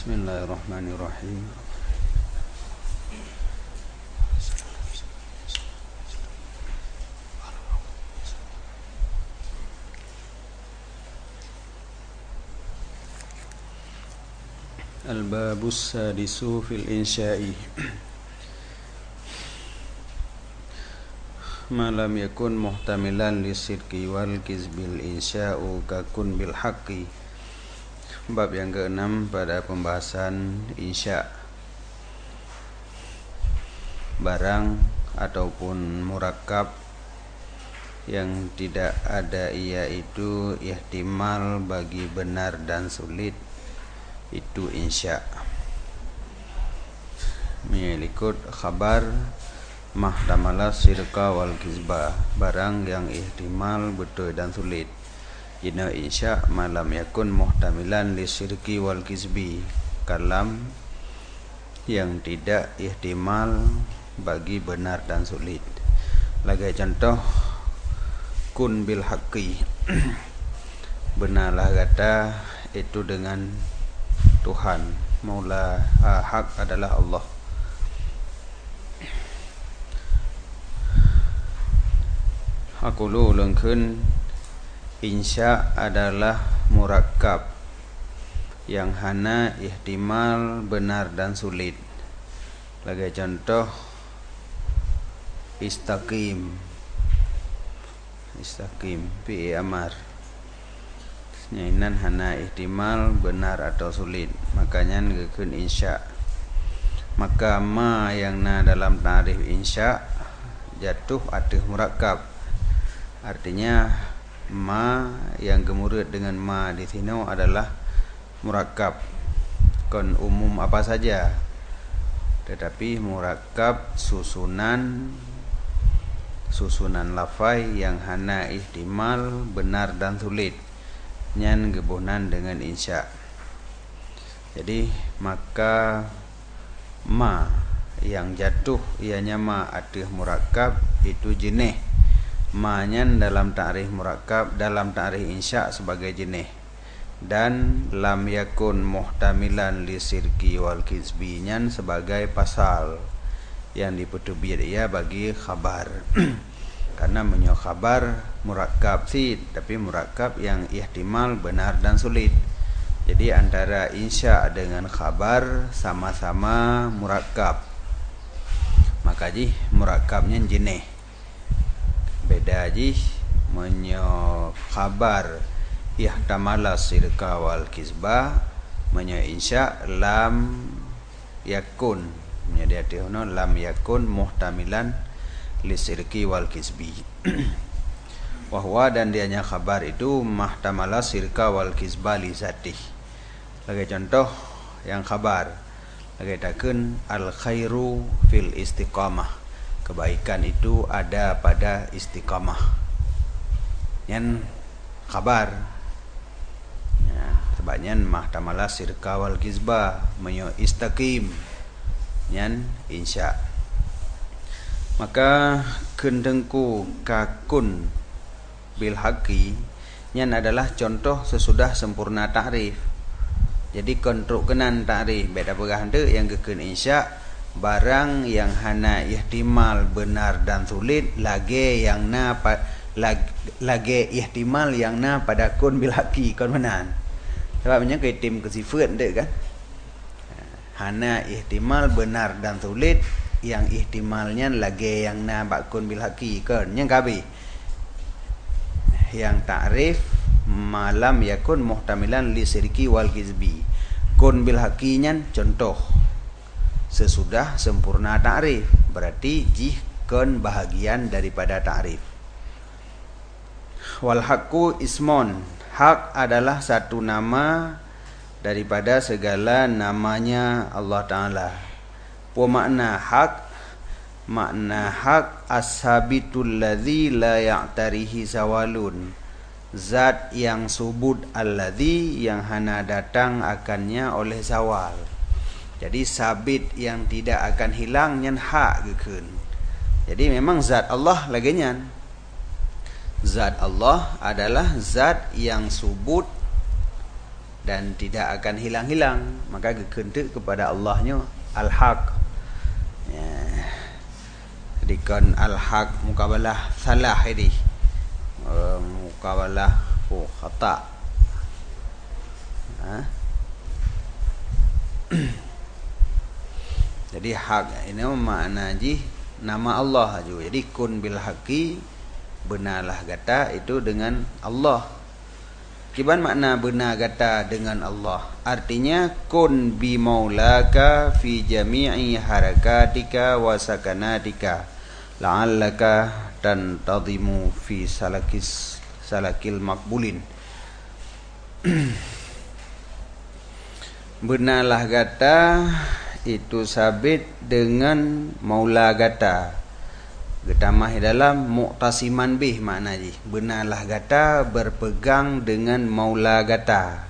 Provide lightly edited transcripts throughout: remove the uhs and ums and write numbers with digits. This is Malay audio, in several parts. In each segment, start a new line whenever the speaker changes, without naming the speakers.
Bismillahirrahmanirrahim. Al-babus sadisu fil insya'i ma lam yakun muhtamilan lisidqi wal kizbil insya'u kakun bil haqqi. Bab yang ke-6 pada pembahasan insya', barang ataupun murakkab yang tidak ada ia itu ihtimal bagi benar dan sulit, itu insya'. Menyangkut khabar mahtamala sirqa wal kizbah, barang yang ihtimal betul dan sulit, jina insya' malam yakun muhtamilan li sirqi wal kizbi, kalam yang tidak ihtimal bagi benar dan sulit. Lagi contoh kun bil haqqi, benarlah kata itu dengan Tuhan, Maula hak adalah Allah. Aqulu lengkeun insya' adalah murakkab yang hana ihtimal benar dan sulit. Lagi contoh istaqim, fi'i amar, nyainan hana ihtimal benar atau sulit, makanya ngeukeun insya'. Maka ma yang na dalam ta'rif insya' jatuh atih murakkab, artinya ma yang gemurut dengan ma di sini adalah murakkab, kon umum apa saja, tetapi murakkab susunan lafai yang hana ihtimal benar dan sulit, nyan gebunan dengan insya'. Jadi maka ma yang jatuh ianya ma atih murakkab itu jenih ma-nyan dalam ta'rif murakkab, dalam ta'rif insya' sebagai jenih, dan lam yakun muhtamilan li sirqi wal kizbi nyan sebagai pasal yang dipertubir ia bagi khabar. Karena menyo khabar murakkab sih, tapi murakkab yang ihtimal benar dan sulit. Jadi antara insya' dengan khabar sama-sama murakkab, maka ji murakkabnya jenih. Beda ji menyo khabar ihtamala sirqa wal kizbah, menyo insya' lam yakun, menjadi artinya lam yakun muhtamilan li sirqi wal kizbi. Wahwa dan dianya khabar itu mahtamala sirqa wal kizbah li zatih. Lagi contoh yang khabar, lagi takeun al khairu fil istiqamah, kebaikan itu ada pada istiqamah, yang khabar ya, sebabnya mahtamala sirqa wal kizbah, menyo istaqim yang insya'. Maka kendengku kakun bil haqqi yang adalah contoh sesudah sempurna ta'rif. Jadi kontrok kenan ta'rif beda pegah hande yang gekeun insya', barang yang hana ihtimal benar dan sulit, lagi yang na lagi ihtimal yang na pada kun bil haqqi kon menan. Sebabnya ke tim kesifat dek kan, hana ihtimal benar dan sulit, yang ihtimalnya lagi yang na bakun bil haqqi kan, yang kabi yang ta'rif malam yakun muhtamilan li sirqi wal kizbi, kun bil haqqi nya contoh sesudah sempurna ta'rif, berarti jih kon bahagian daripada ta'rif. Wal haqqu ismon, hak adalah satu nama daripada segala namanya Allah Ta'ala. Makna hak ashabitul ladzi la ya'tarihi zawalun, zat yang subut alladzi yang hana datang akannya oleh zawal. Jadi sabit yang tidak akan hilang nyan hak gekeun. Jadi memang zat Allah lagi nyan. Zat Allah adalah zat yang subut dan tidak akan hilang-hilang, maka kekentuk kepada Allahnya al-haq. Ya. Jadi kan al-haq mukabalah salah ini. Mukabalah khata. Jadi hak ini makna nama Allah juga. Jadi kun bil haqi, benarlah kata itu dengan Allah. Kiban makna benar kata dengan Allah? Artinya kun bi maulaka fi jami'i harakatika wa sakanatika la'allaka tantadhimu fi salakil makbulin. Benarlah kata itu sabit dengan maula gata. Getamah dalam mu'tasiman bih makna ji. Benarlah gata berpegang dengan maula gata.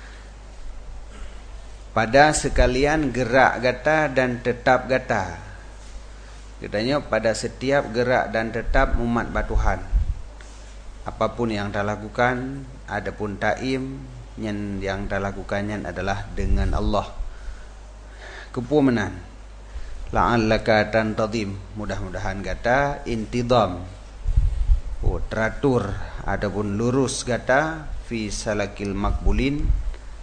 Pada sekalian gerak gata dan tetap gata. Katanya pada setiap gerak dan tetap umat batuhan. Apapun yang dah lakukan, adapun taim yang dah lakukannya adalah dengan Allah. Kepumenan la'allaka tantadhim, mudah-mudahan kata intidam, teratur adapun lurus kata fi salakil makbulin,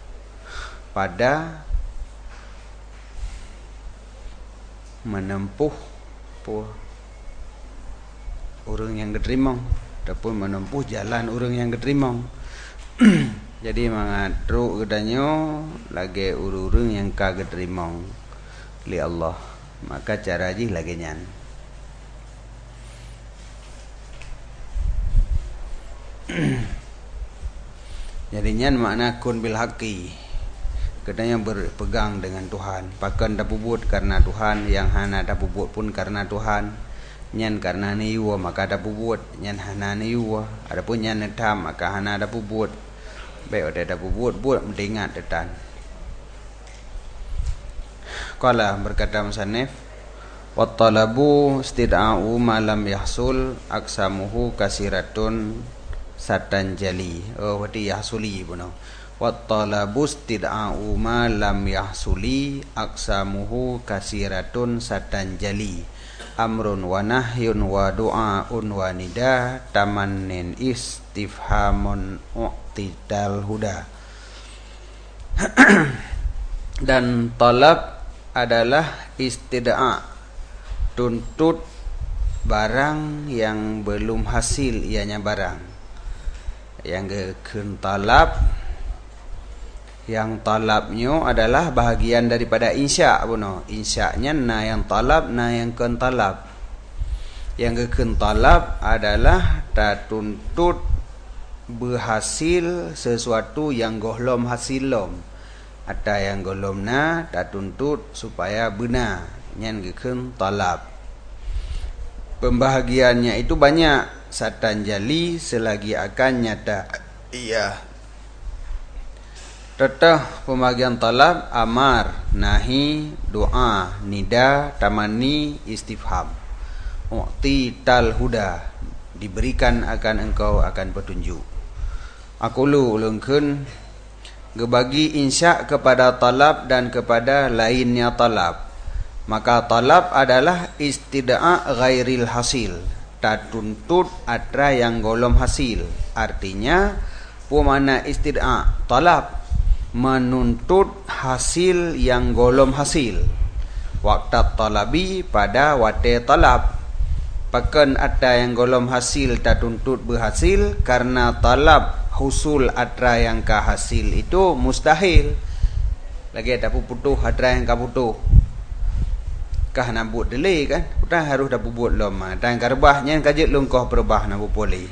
pada menempuh orang yang keterima ataupun menempuh jalan orang yang keterima. Jadi mangatru kedanyo lagi urung yang kagak terima li Allah, maka cara ji lagi nyan. Jadi nyan makna kun bil haqi, kedanyo berpegang dengan Tuhan. Pakan dapubut karena Tuhan, yang hana dapubut pun karena Tuhan. Nyan karena niwa maka dapubut, nyan hana niwa. Adapun nyan netam maka hana dapubut. Baik ada buat mendengar detan. Qala berkata musannif, wa talabu istida'u ma lam yahsul aksamuhu kasiratun satan jali. Oh berarti yahsuli puno. Wa talabu istida'u ma lam yahsuli aksamuhu kasiratun satan jali. Amrun wa nahyun wa du'aun wa nida tamannin istifhamun u'tidal huda. Dan talab adalah istida'a, tuntut barang yang belum hasil ianya barang. Yang talab, yang talabnya adalah bahagian daripada insya' buno. Insya'nya na yang talab, na yang kentalab. Yang kentalab adalah tak tuntut berhasil sesuatu yang golom hasil lom. Ada yang golom na tak tuntut supaya benar. Yang kentalab. Pembahagiannya itu banyak. Satan jali selagi akan nyata. Iya. Tetah pembagian talab, amar, nahi, doa, nida, tamani, istifham. U'ti tal huda, diberikan akan engkau akan petunjuk. Aqulu ulungkeun gebagi insya kepada talab dan kepada lainnya talab. Maka talab adalah istida'a ghairil hasil, tak tuntut atra yang golom hasil. Artinya pemana istida'a talab menuntut hasil yang golom hasil. Waktu talabi pada waktu talab. Pakan ada yang golom hasil tak tuntut berhasil karena talab husul atra yang ka hasil itu mustahil. Lagi ada putuh atra yang ka putuh. Kah nak buat delay kan? Putan harus dah buat lama. Dan karbahnya kajet lungkoh perbah nak boleh.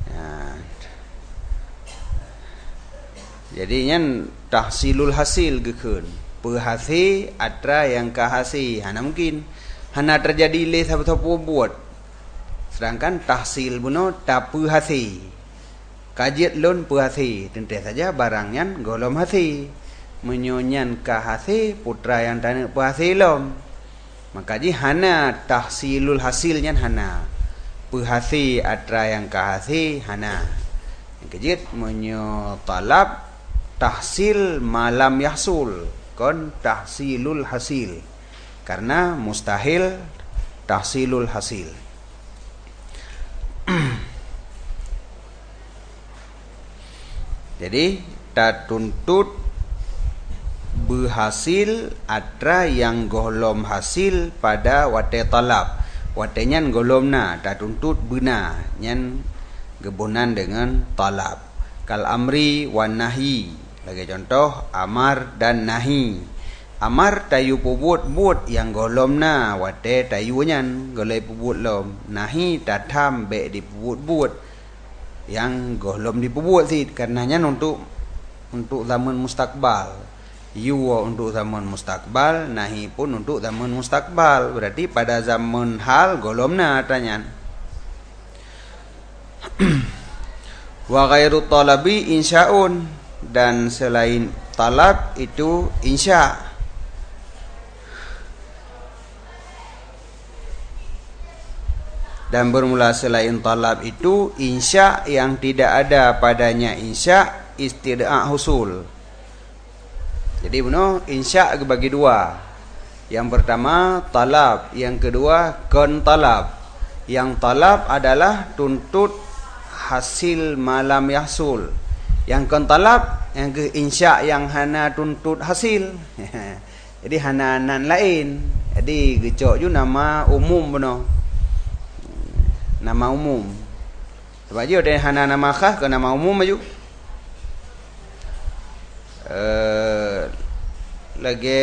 Jadi nyan tahsilul hasil gekun. Perhasil atra yang kahasi. Hana mungkin. Hana terjadi le sahabat-sahabat buat. Sedangkan tahsil buno tak perhasil. Kajiat lon perhasil. Tentu saja barangnya golom hasil. Menyonyan kahasi putra yang tanya perhasil lom. Maka ji hana tahsilul hasilnya hana. Perhasil atra yang kahasi hana. Yang kejit menyo talab tahsil malam yahsul, kon tahsilul hasil. Karena mustahil tahsilul hasil. Jadi tak tuntut berhasil atra yang golom hasil pada wate talab. Wate nyan golomna tak tuntut bena nyan gebunan dengan talab. Kal amri wan nahi. Lagi contoh amar dan nahi. Amar tayu pubut but yang golomna wate tayu nyan golai pubut lom. Nahi tatam be di pubut but yang golom di pubut sid, karenanya untuk zaman mustakbal. Yuwa untuk zaman mustakbal, nahi pun untuk zaman mustakbal. Berarti pada zaman hal golomna tanyan. Wa ghairu talabi insya'un, dan selain talab itu insya'. Dan bermula selain talab itu insya' yang tidak ada padanya insya' istid'a' husul. Jadi benar insya' bagi dua. Yang pertama talab, yang kedua kon talab. Yang talab adalah tuntut hasil malam yahsul. Yang kon talab yang ke insya' yang hana tuntut hasil. Jadi hana nan lain. Jadi gecok ju nama umum benar. Nama umum. Sebab dia ada hana nama khas ke nama umum aja. Lagi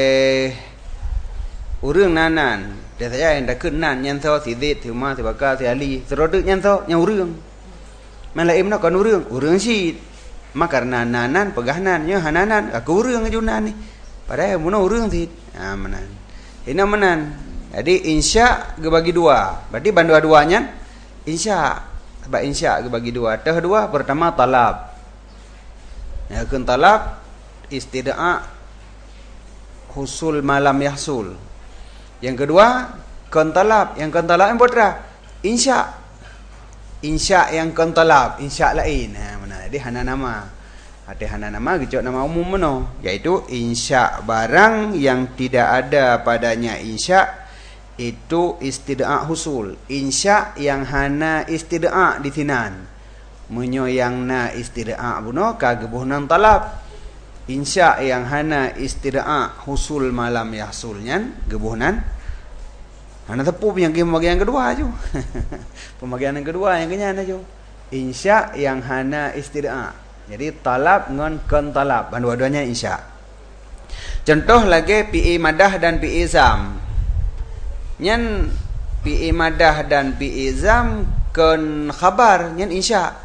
urang nanan. Dia saja yang dah kenan nyan tho si dit si ma si baka si ali. Serodek nyan tho nyan urang. Man lain nak kan urang. Urang si mak karena nanan pegahanan nya hananan ka urang ajunan ni. Padahal mun urang si menan. Ini menan. Jadi insya' bagi dua. Berarti bandua-duanya insya'. Sebab insya' bagi dua. Tah dua pertama talab. Ya kun talab istid'a' husul malam yahsul. Yang kedua kun talab. Yang kun talab yang putra insya'. Insya' yang kun talab, insya' lain. Mana jadi hana nama. Ada hana nama gejok nama umum mano, yaitu insya' barang yang tidak ada padanya insya' itu istid'a' husul. Insya' yang hana istid'a' di tinan. Menyoyangna istid'a' buno kagebuhnan talab. Insya' yang hana istid'a' husul malam yahsulnya gebuhnan hana tepu yang pembagian kedua aja. Pembagian yang kedua yang kenyan aja. Insya' yang hana istid'a'. Jadi talab ngon kon talab, dua-duanya insya'. Contoh lagi PI madah dan PI zam. Nyan PI madah dan PI zam kon khabar nyan insya'.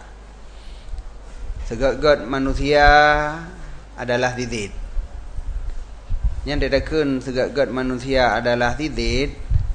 Segala manusia adalah tidid. Nyan dedakeun segala manusia adalah tidid.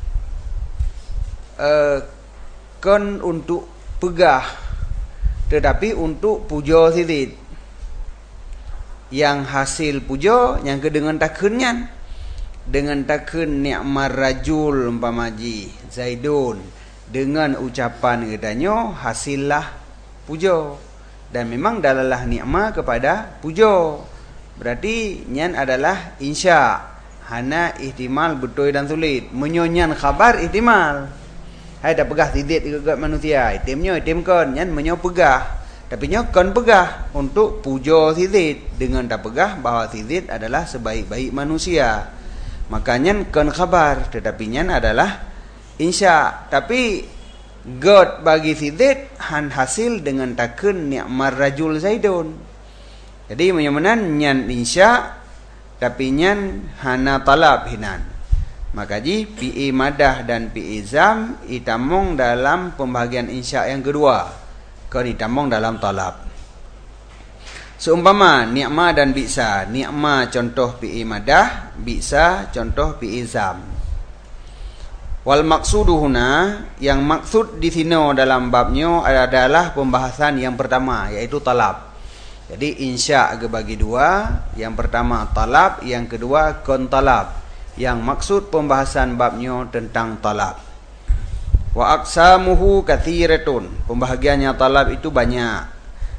Kon untuk pegah, tetapi untuk pujo tidid. Yang hasil pujo yang kedengan takeunnya dengan takun ni'mar rajul umpamaji Zaidun, dengan ucapan gedanyo hasillah pujo, dan memang dalalah ni'ma kepada pujo. Berarti nyan adalah insya'. Hana ihtimal betul dan sulit. Menyonyan khabar ihtimal. Hai dah pegah tidid ke manusia. Itimnya itim kon nyan menyo pegah. Tapi nyo kon pegah untuk pujo tidid dengan tak pegah bahawa tidid adalah sebaik-baik manusia. Makanya kon khabar, tetapi nyan adalah insya'. Tapi God bagi tidid han hasil dengan takun ni'mar rajul Zaidun. Jadi menyamanan nyan insya', tapi nyan hana talab hinan. Makaji PI madah dan PI zam itamong dalam pembahagian insya' yang kedua. Kon itamong dalam talab. Seumpama ni'ma dan bi'sa. Ni'ma contoh PI madah, bi'sa contoh PI zam. Wal maksuduhuna, yang maksud di sini dalam babnya adalah pembahasan yang pertama, yaitu talab. Jadi insya' bagi dua. Yang pertama talab, yang kedua kon talab. Yang maksud pembahasan babnya tentang talab. Wa aqsamuhu katsiratun. Pembahagiannya talab itu banyak.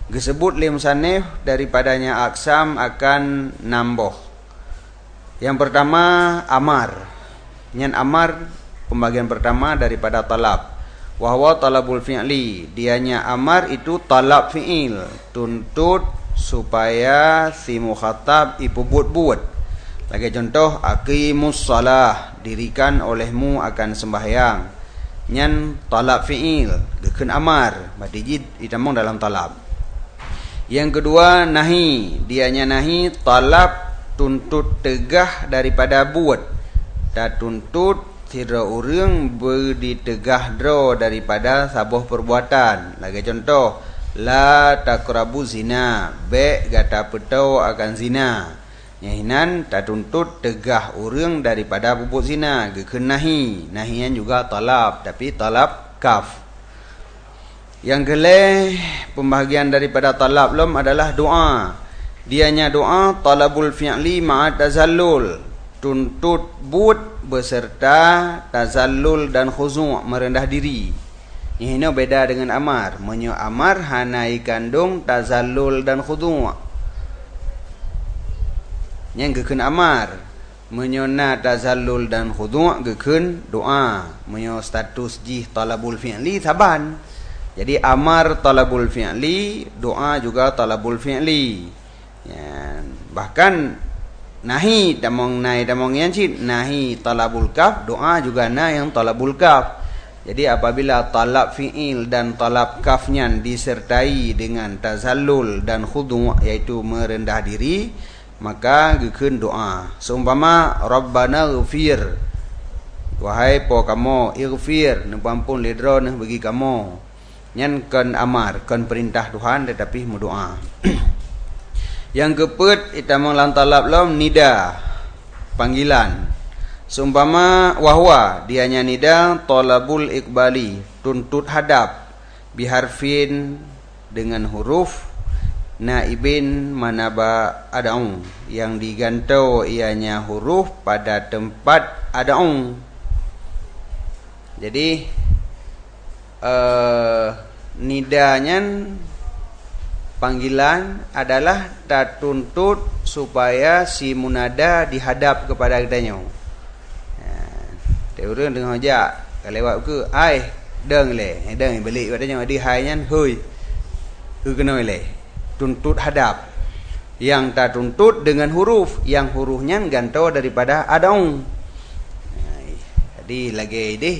Disebut li musannif daripadanya aksam akan nambah. Yang pertama amar. Nyan amar pembagian pertama daripada talab. Wa huwa talabul fi'li. Dianya amar itu talab fi'il, tuntut supaya si mukhatab ipubut-but. Lagi contoh aqimus shalah, dirikan olehmu akan sembahyang. Nyan talab fi'il, gekeun amar, badijid ditamong dalam talab. Yang kedua nahi, dianya nahi talab tuntut tegah daripada buat. Da tuntut tira urang berditegah dro daripada sabuh perbuatan. Lagi contoh la taqrabu zina, be gata petau akan zina. Nyahinan tak tuntut tegah urang daripada bubuk zina, gekeun nahi. Nahian juga talab, tapi talab kaf. Yang kelih pembahagian daripada talab lom adalah doa. Dianya doa talabul fi'li ma'a tazallul, tuntut but beserta tazallul dan khuzu', merendah diri. Ini beda dengan amar. Menyo amar hanai kandung tazallul dan khudu'. Yang gekeun amar, menyona tazallul dan khudu' gekeun doa. Menyo status jih talabul fi'li saban. Jadi amar talabul fi'li, doa juga talabul fi'li. Ya, bahkan nahi tamong yang cid, nahi talabul kaf, doa juga na yang talabul kaf. Jadi apabila talab fi'il dan talab kafnya disertai dengan tazallul dan khudu', yaitu merendah diri, maka gekeun doa. Seumpama Rabbana ighfir, wahai po kamu ighfir, nepampun lidro nah bagi kamu. Nyan kan amar, kan perintah Tuhan, tetapi mendoa. Yang keempat itamang lan talab lom nida, panggilan. Seumpama wahwa, dianya nida talabul iqbali, tuntut hadap, biharfin dengan huruf naibin manaba ad'u, yang digantau ianya huruf pada tempat ad'u. Jadi nidanya panggilan adalah tak tuntut supaya si munada dihadap kepada kitanya. Teurang dengan hojak kalewat ke ai deng le, deng balik katanya di hainya hoi. Kena le. Tuntut hadap. Yang tak tuntut dengan huruf, yang hurufnya gantau daripada ad'u. Jadi lagi deh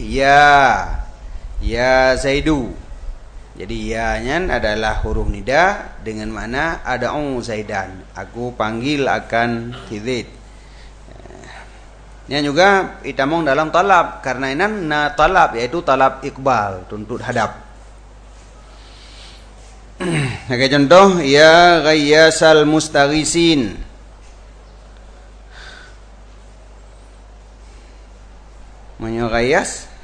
ya Zaidu. Jadi ya-nya adalah huruf nida dengan makna ad'u Zaidan, aku panggil akan Zaid. Ini juga itamong dalam talab, karena ini na talab, yaitu talab iqbal, tuntut hadap. Sebagai contoh, ya ghayyasal mustaghisin, menyoghayas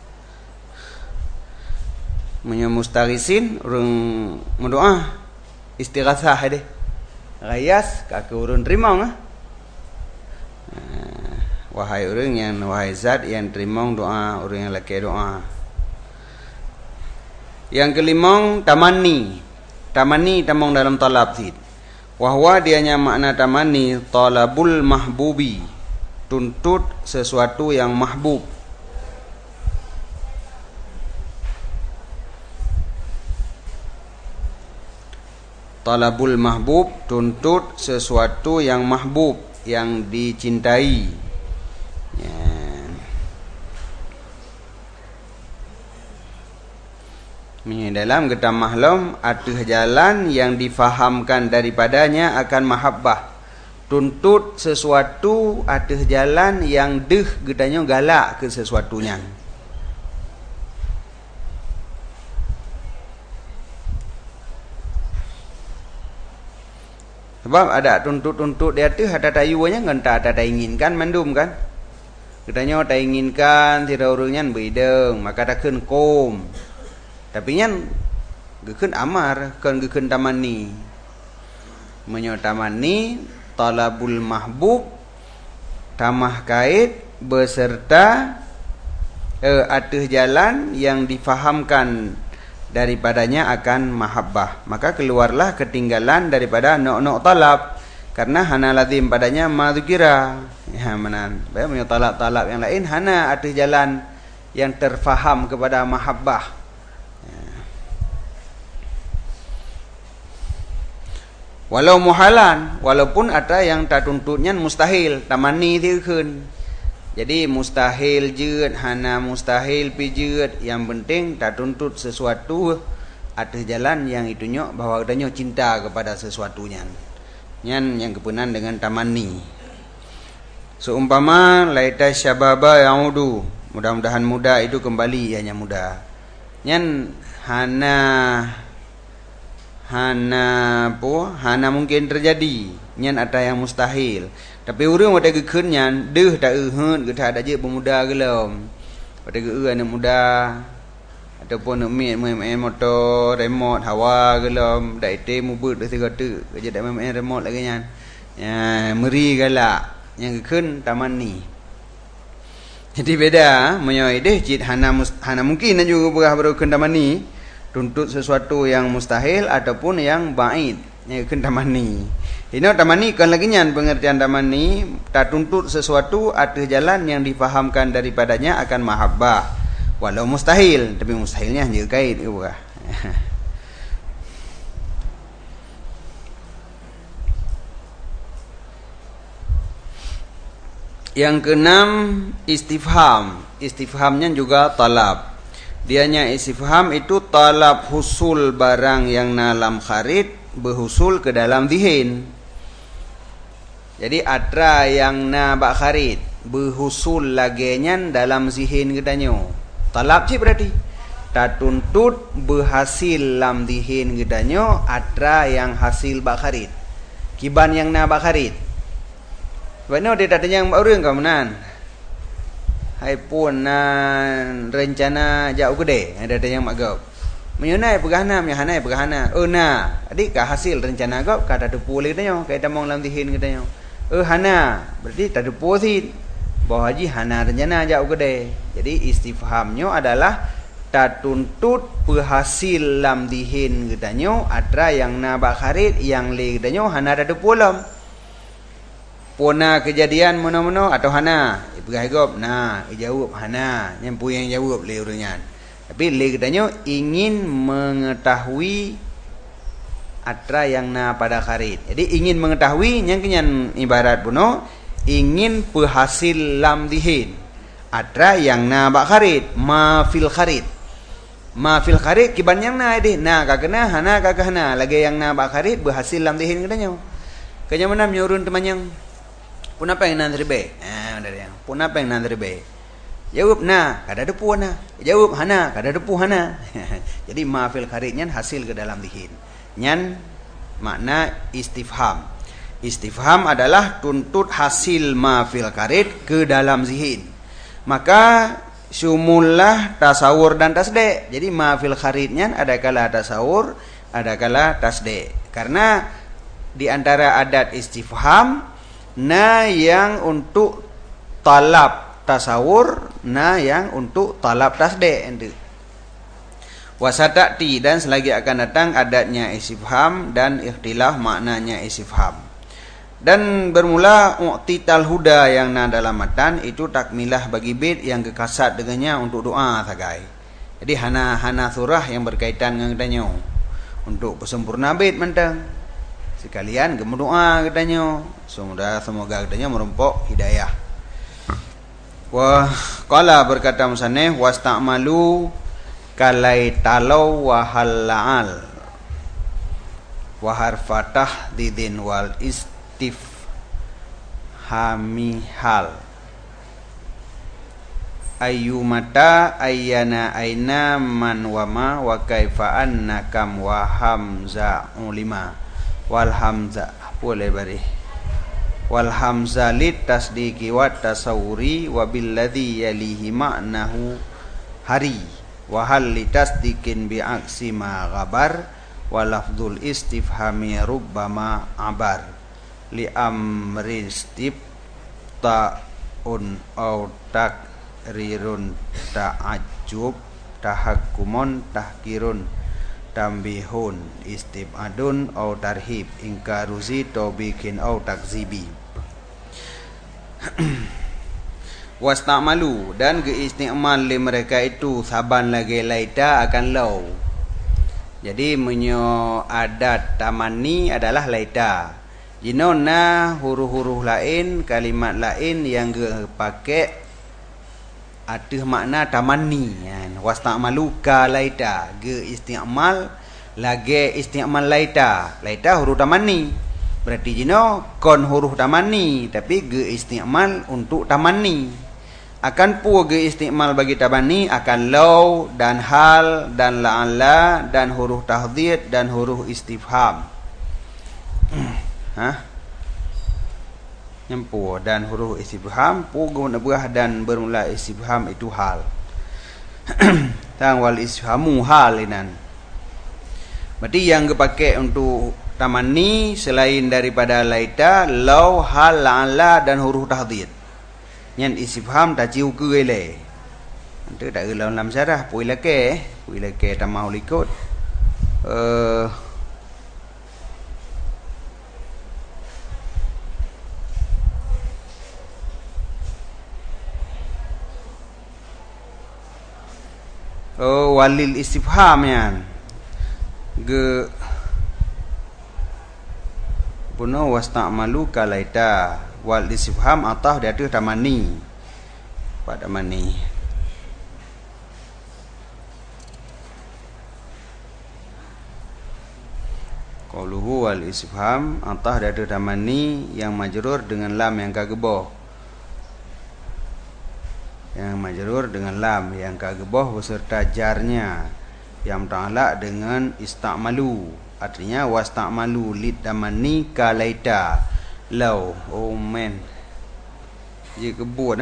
mustaghisin urang mendoa istighatsah deh. Ghayas ka urang terima ngah. Wahai urang yang wahai zat yang terima doa urang yang laki doa. Yang kelimang tamanni. Tamanni tamong dalam talab tid. Wahwa dianya makna tamanni talabul mahbubi, tuntut sesuatu yang mahbub. Talabul mahbub, tuntut sesuatu yang mahbub, yang dicintai. Ya. Ini dalam kita mahlum atuh jalan yang difahamkan daripadanya akan mahabbah. Tuntut sesuatu atuh jalan yang deh gedanya galak ke sesuatunya. Sebab ada tuntut-tuntut dia tu ada tayunya ngenta ada inginkan mandum kan. Katanya tak inginkan tidak urangnya beideng, maka takkan kom. Tapi nyan gekeun amar, kan gekeun tamani. Menyo tamani talabul mahbub tamah kait beserta atuh jalan yang difahamkan daripadanya akan mahabbah. Maka keluarlah ketinggalan daripada nok-nok talab, karena hana lazim padanya madzukira. Ya manan. Baik punya talab-talab yang lain hana ada jalan yang terfaham kepada mahabbah. Walau muhalan, walaupun ada yang tak tuntutnya mustahil, tamani dia kun. Jadi mustahil jeut, hana mustahil pi jeut, yang penting tak tuntut sesuatu, ada jalan yang itunya bahwa adanya cinta kepada sesuatunya. Nyan yang kepunan dengan tamani. Seumpama laita syababa yaudu, mudah-mudahan muda itu kembali hanya muda. Nyan hana mungkin terjadi, nyan ada yang mustahil. Tapi urang ada gekeun nyan deuh da euheun geus ada je pemuda gelem. Pada geu anak muda ataupun main motor remote hawa gelem da ite mubut da segatu kerja da main remote lagi nyan. Ya meri galak yang gekeun taman ni. Jadi beda menyoi deh cit hana mungkin juga berkeun taman ni. Tuntut sesuatu yang mustahil ataupun yang ba'id, yang akan tamani. Ini tamani kan lagi nyan pengertian tamani, tak tuntut sesuatu ada jalan yang difahamkan daripadanya akan mahabbah. Walau mustahil, tapi mustahilnya hanya kait ke bukan. Yang keenam istifham. Istifhamnya juga talab. Dianya istifham itu talab husul barang yang dalam kharid berhusul ke dalam zihin. Jadi atra yang na bak kharid berhusul lagenyan dalam zihin gedanyo. Talab cik berarti tak tuntut berhasil dalam zihin gedanyo atra yang hasil bak kharid. Kiban yang na bak kharid. Sebabnya dia tak tanya orang kemudian. Hai pun rencana jauh gede ada yang magap. Menyunai pegahana, menyanai pegahana. Na, adik kah hasil rencana gap kata depu lagi tanya, kata mong lam dihin katanya. Hana, berarti tak depu sih. Bahwa haji hana rencana jauh gede. Jadi istifhamnya adalah tak tuntut berhasil lam dihin katanya atra yang na bakharit yang le katanya hana ada depu lam. Puna kejadian mana-mana atau hana pegah gop jawab hana yang puyang jawab le urangnya. Tapi le katanya ingin mengetahui atra yang na pada kharid. Jadi ingin mengetahui yang kenyan ibarat puno ingin berhasil lam dihin atra yang na bak kharid ma fil kharid. Ma fil kharid kiban yang na deh na kakena hana kakahna lagi yang na bak kharid berhasil lam dihin katanya. Kanya mana nyurun teman yang pun apa yang nanti be? Dari yang pun apa yang nanti be? Jawab na, kada depu na. Jawab hana, kada depu hana. Jadi mafil kharidnya hasil ke dalam dihin. Nyan makna istifham. Istifham adalah tuntut hasil mafil kharid ke dalam zihin. Maka sumullah tasawur dan tasde. Jadi mafil kharidnya ada kala tasawur, ada kala tasde. Karena di antara adat istifham na yang untuk talab tasawur, na yang untuk talab tasde. Wasatati dan selagi akan datang adatnya istifham dan ikhtilaf maknanya istifham. Dan bermula mu'tital huda yang na dalam matan itu takmilah bagi bait yang kekasat dengannya untuk doa sagai. Jadi hana surah yang berkaitan dengan katanya untuk sempurna bait mentang. Sekalian kamu doa katanya semoga katanya merumpok hidayah. Wah qala berkata musannif wasta'malu kalai talau wa halal wa harfatah didin wal istifhamihal ayyumata ayyana aina man wama wa kaifa annakam wa hamza ulima wal hamza boleh bari wal hamza lit tasdiqi wa tasawuri wa billadhi yalihi ma'nahu hari wa hal li tasdiqin bi aksi ma ghabar wa lafdzul istifhami rubbama abar li amri ta'un au takrirun ta'ajjub tahakkumun tahkirun tambihun istibadun au tarhib ingkaruzi tobikin au takzibi. Wastamalu dan geistimal li mereka itu saban lagi laita akan law. Jadi menyo adat tamani adalah laita. Jinona huruf-huruf lain, kalimat lain yang pakai ada makna tamani. Wastamalu ka laita, geistimal lagi istimal laita. Laita huruf tamani. Berarti jino kon huruf tamani tapi geistimal untuk tamani. Akan pu geistimal bagi tamani akan law dan hal dan la'alla dan huruf tahdhid dan huruf istifham. Nyempu dan huruf istifham pu guna berah dan bermula istifham itu hal. Tang wal istifhamu hal inan. Berarti yang dipakai untuk tamani selain daripada laita, law, hal, la'alla dan huruf tahdhid. Nyan istifham ta chiu cười le. Tức đại làm syarah pui lake tamau likut. Walil istifham yan. Ge puno wasta'malu kalaita. Wal istifham atah dia tu tamani pada mani. Qauluhu wal istifham atah dia tu tamani yang majrur dengan lam yang kageboh. Yang majrur dengan lam yang kageboh beserta jarnya yang ta'alaq dengan istamalu. Artinya wastamalu lid tamani kalaita. Law, oh man, dia kebun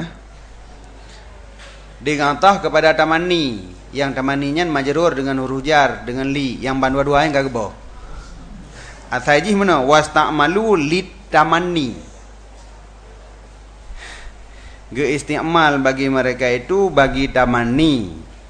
dengan tah kepada tamani, yang tamaninya majrur dengan huruf jar dengan li, yang dua-dua yang kageboh. Asaji mana wastamalu lit tamani. Geistimal bagi mereka itu bagi tamani.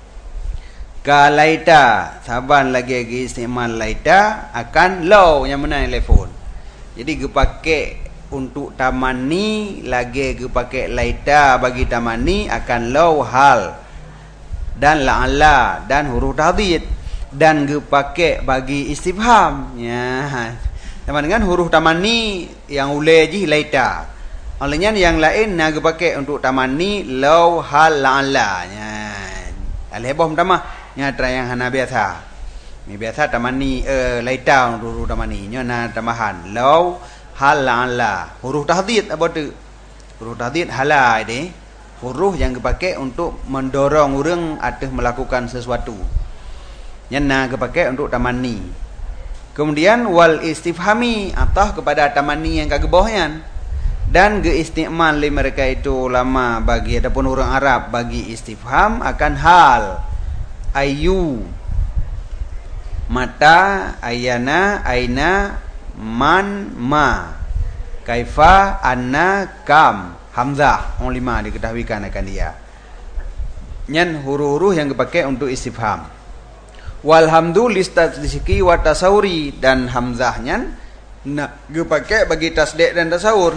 Kalaita saban lagi geistimal laita akan law yang mana yang telefon. Jadi dipakai untuk tamani lagi dipakai laita bagi tamani akan law, hal dan la'alla dan huruf tahdhid dan dipakai bagi istifham ya. Sama dengan huruf tamani yang ulai ji laita. Olehnya yang lain nak dipakai untuk tamani law, hal, la'alla ya. Alheboh pertama nya yang hana biasa. Ni biasa tamani laita untuk huruf tamani nya na tambahan law, hal, la'alla. Huruf tahdhid apa tu? Huruf tahdhid hala ini huruf yang dipakai untuk mendorong orang atas melakukan sesuatu. Yang nak dipakai untuk tamani. Kemudian wal istifhami atah kepada tamani yang kagebohyan dan geistimal li mereka itu ulama bagi ataupun orang Arab bagi istifham akan hal, ayu, mata, ayana, aina, man, ma, kaifa, anna, kam, hamzah. Orang 5 diketahuikan akan dia. Nyan huruf-huruf yang dipakai untuk istifham. Walhamdu listatsdiki wa tasawuri dan hamzah nyan nak dipakai bagi tasdik dan tasawur.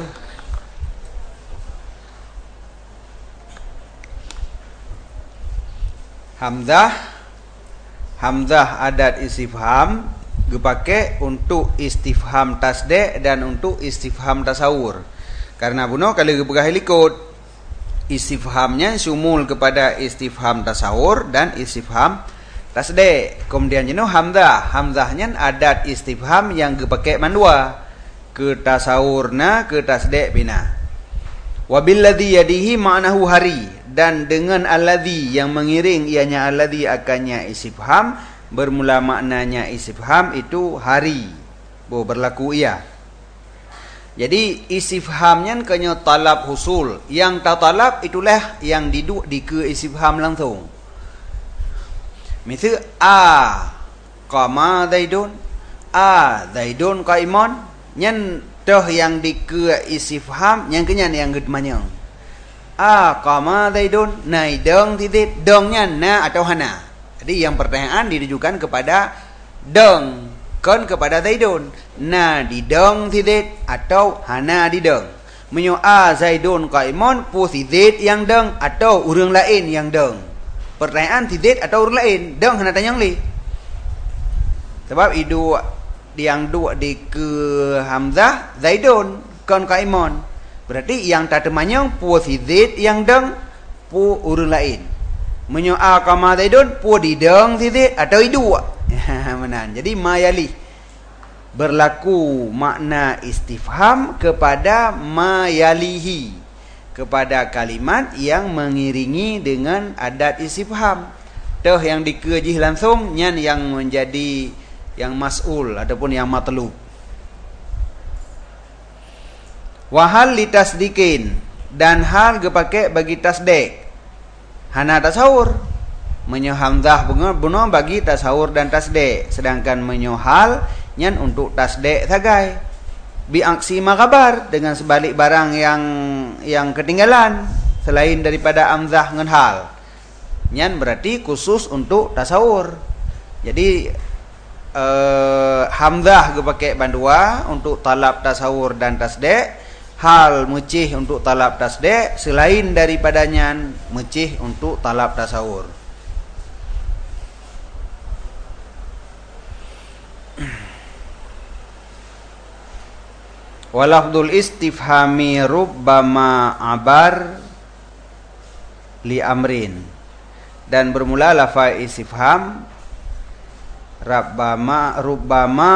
Hamzah adat istifham dipakai untuk istifham tasdik dan untuk istifham tasawur. Karena buno kalau dipegang likut istifhamnya sumul kepada istifham tasawur dan istifham tasdik. Kemudian jenuh hamzahnya adat istifham yang dipakai mandua ke tasawurna ke tasdik bina. Wabilladzi yadihi ma'nahu hari dan dengan alladzi yang mengiring ianya alladzi akannya istifham bermula maknanya istifham itu hari berlaku ia. Jadi istifhamnya kena talab husul. Yang tak talab itulah yang diduk di ke istifham langsung. Misal qama zaidun, zaidun qaiman, nyen toh yang di ke istifham yang kenyan yang gedmanya. Qama zaidun, naidong titik dongnya na atau hana. Jadi yang pertanyaan ditujukan kepada deng kon kepada Zaidun. Na dideng si Zaid atau hana dideng. Menyoa Zaidun qaimun pu si Zaid yang deng atau orang lain yang deng. Pertanyaan si Zaid atau orang lain deng hana tanya li. Sebab itu yang dua di ke Hamzah Zaidun kon qaimun. Berarti yang tak temanyang pu si Zaid yang deng pu orang lain. Menyoa kama Zaidun pu dideng si Zaid atau dua. Menan. Jadi mayali berlaku makna istifham kepada mayalihi, kepada kalimat yang mengiringi dengan adat istifham. Teh yang dikejih langsung nyan yang menjadi yang mas'ul ataupun yang matlub. Wahal litasdikin, dan hal gepake bagi tasdik. Hana tasawur. Menyohamzah bunga bagi tasawur dan tasdik, sedangkan menyohal nyan untuk tasdik sagai. Bi aksi makabar, dengan sebalik barang yang ketinggalan selain daripada amzah ngan hal. Nyan berarti khusus untuk tasawur. Jadi hamzah gepake bandua untuk talab tasawur dan tasdik, hal mucih untuk talab tasdik, selain daripadanya mucih untuk talab tasawur. Walafdul istifhami rubbama abar li amrin, dan bermula lafaz istifham rubbama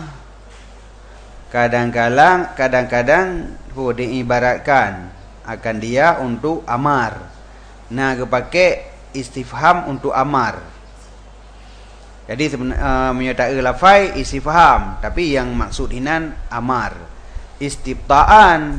kadang-kadang diibaratkan akan dia untuk amar. Nah, kepake istifham untuk amar. Jadi menyertai lafaz istifham, tapi yang maksud hinan amar. Istibtaan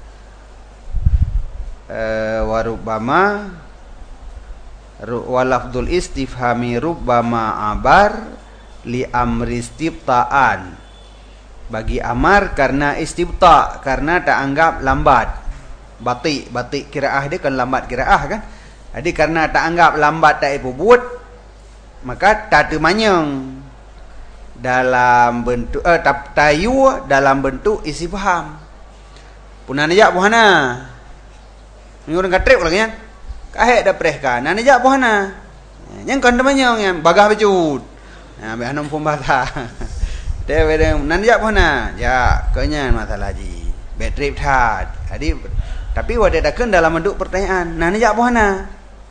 warubbama walafdul istifhami rubbama abar li amri istibtaan, bagi amar karena istibta, karena tak anggap lambat. Batik kiraah dia kan lambat kiraah kan. Jadi karena tak anggap lambat tak buat, maka tak temanyang dalam bentuk tayu dalam bentuk istifham. Punan ajak buhana. Ngurang katrep lagi kan. Kahek dah preh kan. Nan ajak buhana. Yang kan temanyang yang bagah becut. Nah, be hanum pun bahasa. Dewe nan ajak buhana. Ya, kenyan masalah ji. Be trip that. Jadi tapi wada dakeun dalam bentuk pertanyaan. Nan ajak buhana.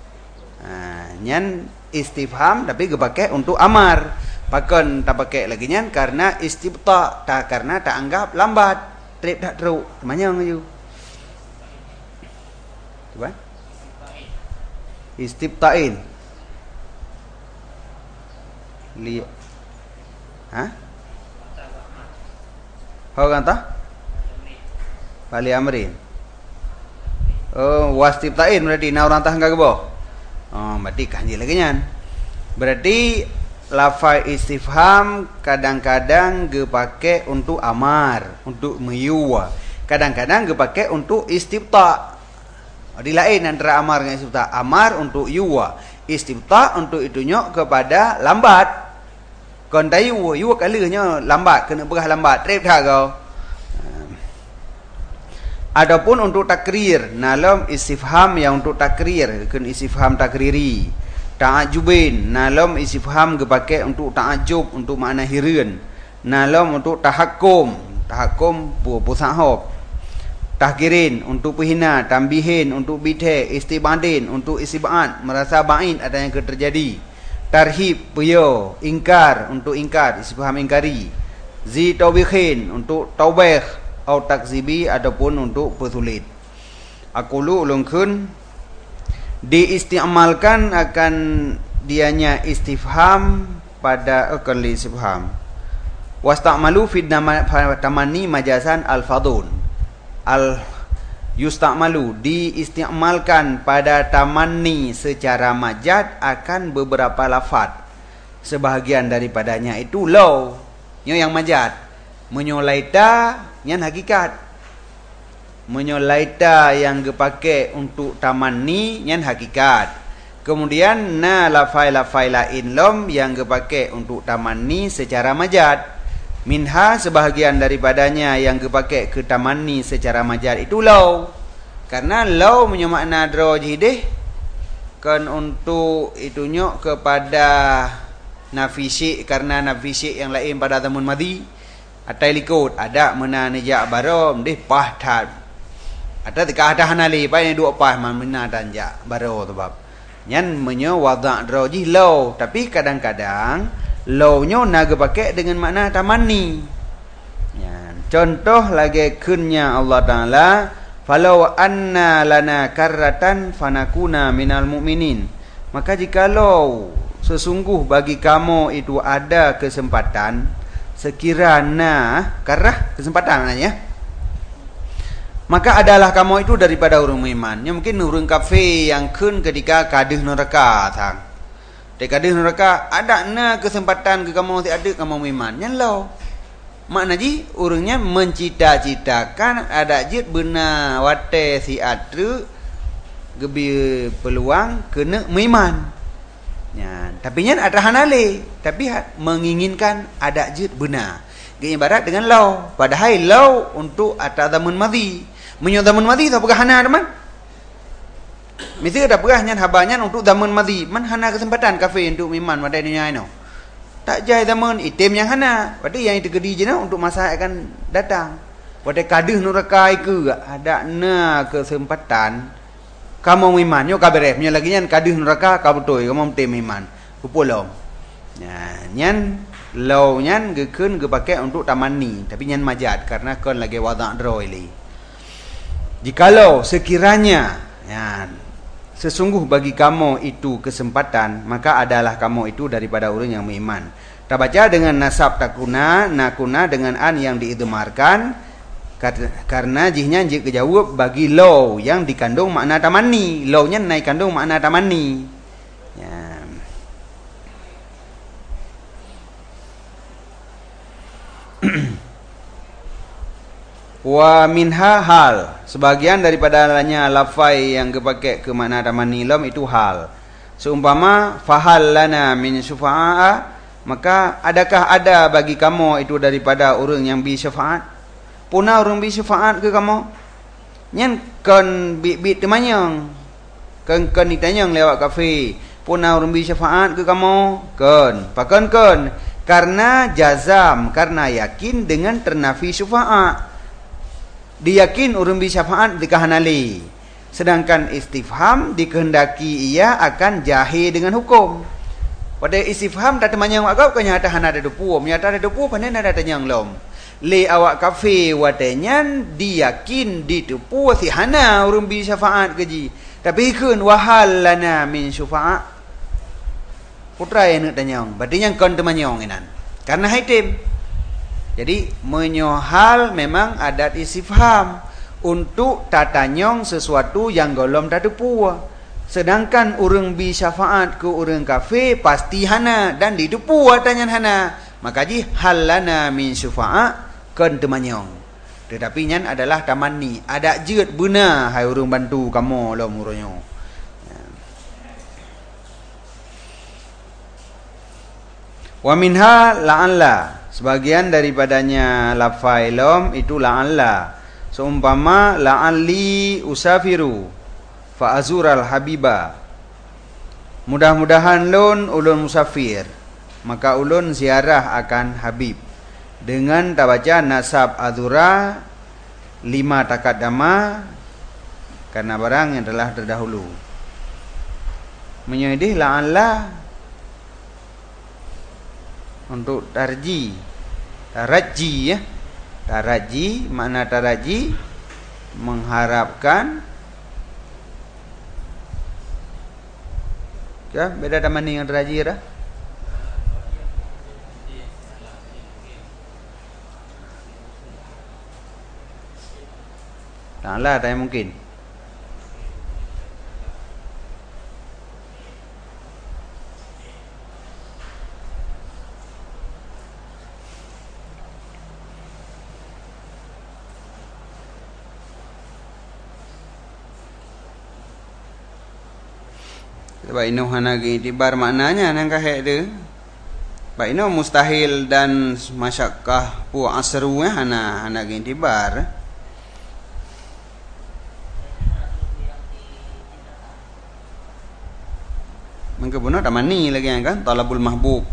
Nyan istifham tapi gepake untuk amar. Pakon tak pakai lagi nyan karena istibta, tak karena tak anggap lambat. Trip tak teruk, temanyang aja. Coba. Istibtain. Li. Hah? How kata? Bali amrin. Oh, wastibtain berarti na orang tah enggak gebo. Oh, berarti kanji lagi nyan. Berarti lafaz istifham kadang-kadang gepake untuk amar, untuk meyuwa. Kadang-kadang gepake untuk istibta. Di lain antara amar dengan istibta. Amar untuk yuwa, istibta untuk itunya kepada lambat. Kon tayu yuwa kalanya lambat, kena berah lambat, trip dah kau. Adapun untuk takrir, nalam istifham yang untuk takrir, kena istifham takriri. Ta'ajubin, nalam istifham gepake untuk ta'ajub, untuk makna hireun. Nalam untuk tahakkum pusahop. Tahkirin untuk penghina, tambihin untuk bidhe, istibadin untuk istibad, merasa bain ada yang terjadi. Tarhib puyo, ingkar untuk ingkar, istifham ingkari. Zi taubihin untuk taubih atau takzibi ataupun untuk pesulit. Aqulu ulungkun diistimalkan akan dianya istifham pada akal istifham. Wasta'malu fi tamanni majazan al-fadun. Yusta'malu diistimalkan pada tamanni secara majaz akan beberapa lafaz. Sebahagian daripadanya itu law, yang majaz. Menyolaita yang hakikat. Menyolaita yang gepake untuk tamanni yang hakikat. Kemudian lafai-lafai lain lom yang dipakai untuk tamanni secara majad. Minha sebahagian daripadanya yang dipakai ke tamanni secara majad itu law. Karena law punya makna drojidih kan untuk itunya kepada nafisi, karena nafisi yang lain pada zaman madi atau likut ada mena nejak barom deh pahtat ada tika ada hanali pa ini dua pah mana tanja baro tu bab nyan menyo wada' droji law, tapi kadang-kadang law-nyo naga pakai dengan makna tamanni. Nyan contoh lagi kunnya Allah Taala, falau anna lana karratan fanakuna minal mu'minin. Maka jikalau sesungguh bagi kamu itu ada kesempatan, sekiranya karah kesempatan namanya, maka adalah kamu itu daripada orang beriman. Yang mungkin orang kafir yang kun ketika kadih neraka tang. Di kadih neraka ada na kesempatan ke kamu ada kamu beriman. Yang law. Makna ji orangnya mencita-citakan ada jid benar wate si atre gebi peluang kena beriman. Ya, tapi nya ada hanale, tapi menginginkan ada jid benar. Gaya ibarat dengan law. Padahal law untuk atas zaman madhi. Menyo zaman madhi tak pegah hana teman. Mesti ada pegahnya habanya untuk zaman madhi. Man hana kesempatan kafe untuk iman pada dunia ini. Tak jai zaman item yang hana. Pada yang itu gedi je untuk masa akan datang. Pada kadih neraka itu ada na kesempatan kamu iman. Yo kabareh punya lagi nyan kadih neraka ka betul kamu tem iman. Pupulom. Ya, nyan law nyan gekeun gepakai untuk tamanni, tapi nyan majad karena kon lagi wada' droili. Jikalau sekiranya ya, sesungguh bagi kamu itu kesempatan, maka adalah kamu itu daripada orang yang beriman. Tak baca dengan nasab takuna, nakuna dengan an yang diidmarkan, karena jihnya jik kejawab bagi law yang dikandung makna tamanni. Lawnya naik kandung makna tamanni. Ya. Wa minha hal, sebagian daripada lafai yang dipakai ke makna tamanni lam itu hal. Seumpama fahal lana min syufa'a, maka adakah ada bagi kamu itu daripada orang yang bi syafaat? Puna orang bi syafaat ke kamu? Nyan kan bi temanyang. Kan ditanyang lewat kafe. Puna orang bi syafaat ke kamu? Kan. Pakan kan. Karena jazam, karena yakin dengan ternafi syufaat. Diyakin urun bi syafaat dikahanali. Sedangkan istifham dikehendaki ia akan jahil dengan hukum. Pada istifham tak temanyang agak kenyata hana ada depu, menyata ada depu panen ada tanyang lom. Le awak kafe watenyan diyakin ditepu si hana urun bi syafaat keji. Tapi kun wahal lana min syufaat. Putra yang nak tanyang, berarti yang kon temanyang inan. Karena haitim. Jadi menyohal memang adat istifham untuk tatanyong sesuatu yang golom tadepu. Sedangkan urang bi syafaat ke urang kafe pasti hana dan didepu tanyan hana. Maka ji halana min syufaat kan temanyong. Tetapi nyan adalah tamanni. Ada jeut beuna hai urang bantu kamu lo muronyo. Wa minha la'alla, sebagian daripadanya lafai lom itu la'alla. Seumpama la'alli usafiru fa azural habiba, mudah-mudahan ulun musafir, maka ulun ziarah akan habib. Dengan tabaca nasab azura 5 takat dama karena barang yang telah terdahulu. Menyedih la'alla untuk taraji ya. Taraji, makna taraji mengharapkan. Ya, beda dengan yang taraji dah. Taklah, tak mungkin. Sebab ino hana itibar maknanya nang kahek dia. Sebab ino mustahil dan masyakkah pu asru hana itibar. Mengkebuno tamani lagi kan talabul mahbub.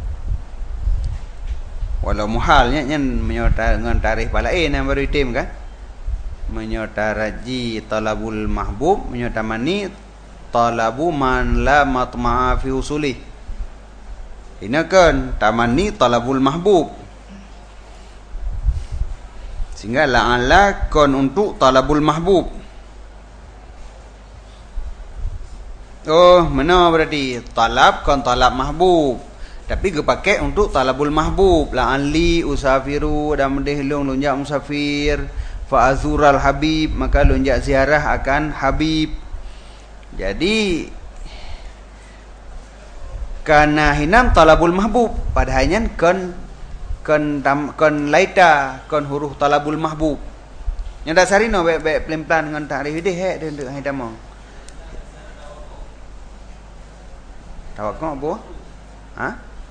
Walau muhalnya nyen menyota dengan tarikh palain yang baru itim kan. Menyota raji talabul mahbub, menyota mani talabu man la matma'a fi usulih. Ini kan tamani talabul mahbub. Sehingga la'ala kon untuk talabul mahbub. Oh, mana berarti talab kon talab mahbub. Tapi dia pakai untuk talabul mahbub. La'ali usafiru dan mendehlung lunjak musafir. Fa'azural habib, maka lunjak ziarah akan habib. Jadi kana hinam talabul mahbub, padahal kon laita kon huruf talabul mahbub. Yang dasari no baik pelan-pelan dengan takrif dia dia untuk hidamah. Tawakal apa? Ha?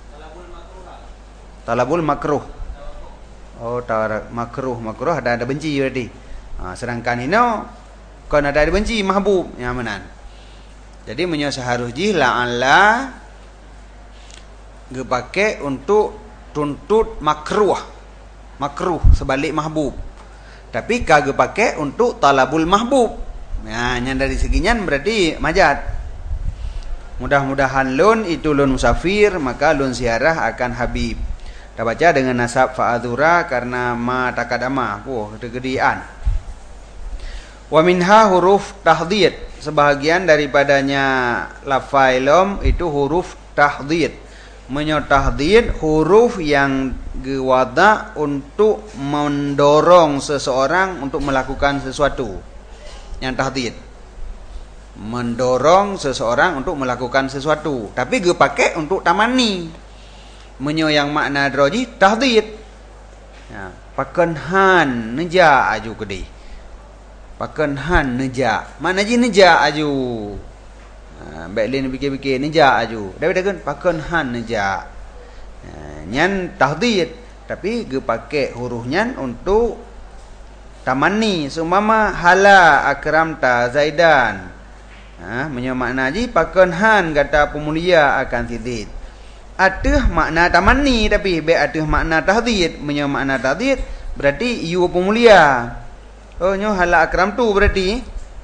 Talabul makruh. Oh, makruh ada benci berarti. Sedangkan ini kon ada benci mahbub yang menan. Jadi seharus la'alla dipakai untuk tuntut makruh sebalik mahbub. Tapi kagak pakai untuk talabul mahbub. Yang dari seginya berarti majad. Mudah-mudahan lun itu lun musafir, maka lun ziarah akan habib. Dah baca dengan nasab fa'adzura karena ma takadama. Tegedian. Wa minha huruf tahdid. Sebahagian daripadanya lafailom itu huruf tahdid. Tahdid huruf yang gewada untuk mendorong seseorang untuk melakukan sesuatu. Yang tahdid. Mendorong seseorang untuk melakukan sesuatu. Tapi dia pakai untuk tamani. Yang makna droji tahdid. Ya, pakenhan neja aju kedi. Pakenhan neja. Mana ji neja aju. Baik fikir-fikir neja aju. Dah kan pakenhan neja. Nyan tahdid, tapi dia pakai hurufnya untuk tamani. Sumama hala akramta Zaidan. Makna ji pakenhan kata pemulia akan tidid. Ada makna tamani tapi ada makna tahdid. Makna tahdid berarti you pemulia. Oh, nyo hala akram tu berarti.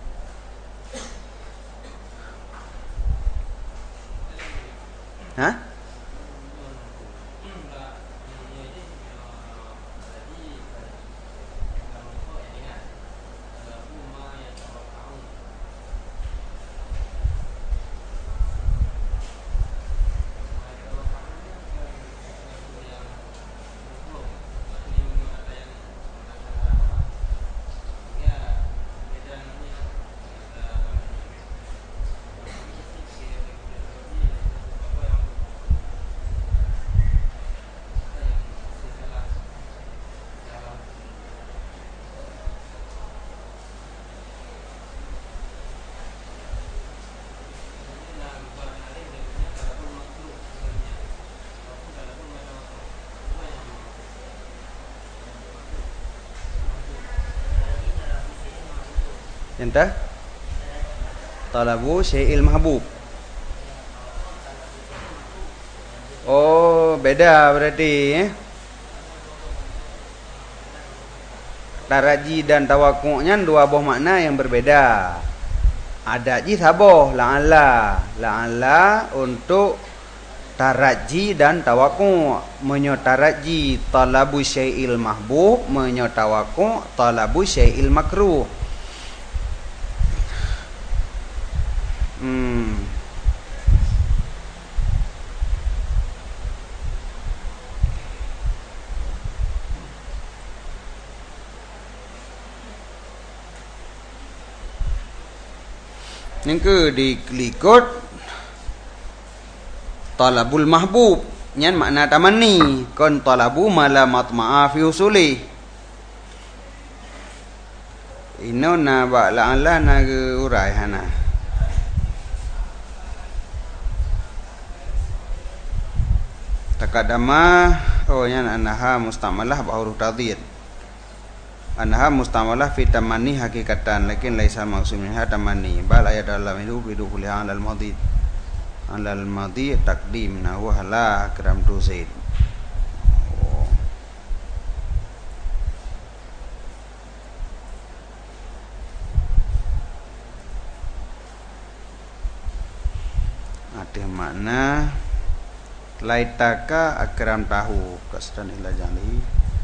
Ha? Entah talabu syai'il mahbub. Oh, beda berarti Taraji dan tawakuknya dua buah makna yang berbeda. Ada ji saboh la'alla untuk taraji dan tawakuk. Taraji talabu syai'il mahbub, tawakuk talabu syai'il makruh. Yang ke diklikut talabul mahbub nyan makna tamani kon talabu mala matma'a fi usuli ino na ba la ala na urai hana Takadama yang annaha mustamalah huruf tadhid. Annaha mustamalah fi tamanni hakikatan lakin laisa maksudnya tamanni bal ayat dalam itu bidukhuli alal madhi taqdim wa hala karam tu zaid. Ada makna laitaka akram tahu kasdan ila jali.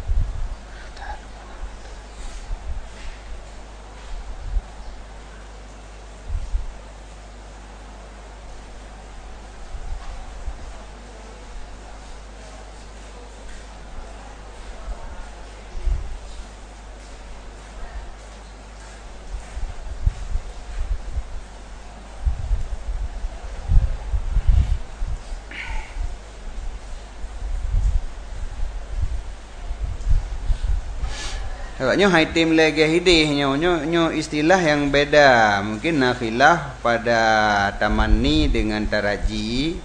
Agaknya haitim lagi hidih nyo istilah yang beda. Mungkin nafilah pada tamanni dengan taraji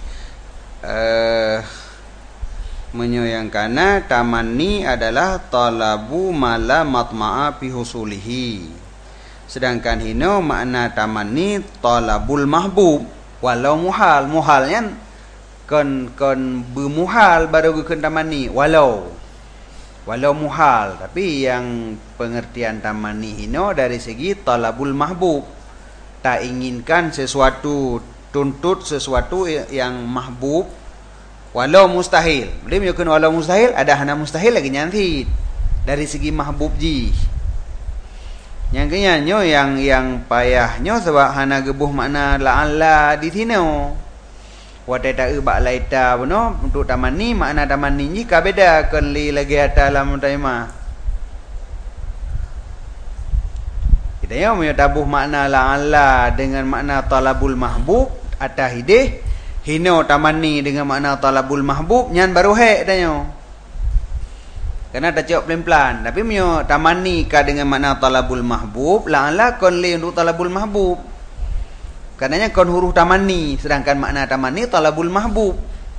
menyoyangkan tamanni adalah talabu mala matma'a fi husulihi. Sedangkan hino makna tamanni talabul mahbub walau muhalnya kon bermuhal baru ke tamanni walau muhal, tapi yang pengertian tamanni hino dari segi talabul mahbub, tak inginkan sesuatu, tuntut sesuatu yang mahbub walau mustahil. Boleh menyukai walau mustahil, ada hana mustahil lagi nyanti dari segi mahbub ji. Yang kenyanyo yang payahnya sebab hana gebuh makna la'alla di tino. Wadai tak ubak laita puno untuk tamanni makna tamanni ni ka beda kali lagi dalam taima. Kita yo punya tabuh makna la'alla dengan makna talabul mahbub atah hidih hino tamanni dengan makna talabul mahbub nyan baru hek danyo. Karena tak cok pelan-pelan tapi punya tamanni ka dengan makna talabul mahbub la'alla kon li untuk talabul mahbub. Karenanya kon huruf tamanni, sedangkan makna tamanni talabul mahbub.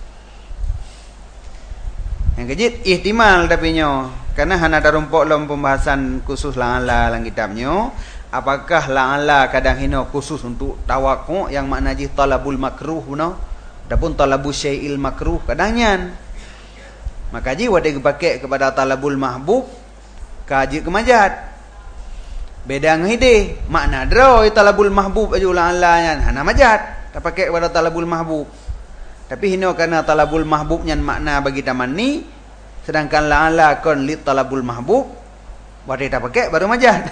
Yang kejit ihtimal tapi nyo, karena hana darumpok dalam pembahasan khusus la'ala dalam kitabnya, apakah la'ala kadang hino khusus untuk tawakkuk yang makna ji talabul makruh no, ataupun talabul syai'il makruh kadangnya. Maka ji wadah dipakai kepada talabul mahbub, kaji kemajat. Beda ngide makna draw talabul mahbub aju la'alanya hana majat tak pakai pada talabul mahbub, tapi hino karena talabul mahbub nyan makna bagi tamanni, sedangkan la'ala kon li talabul mahbub wadi tak pakai baru majat.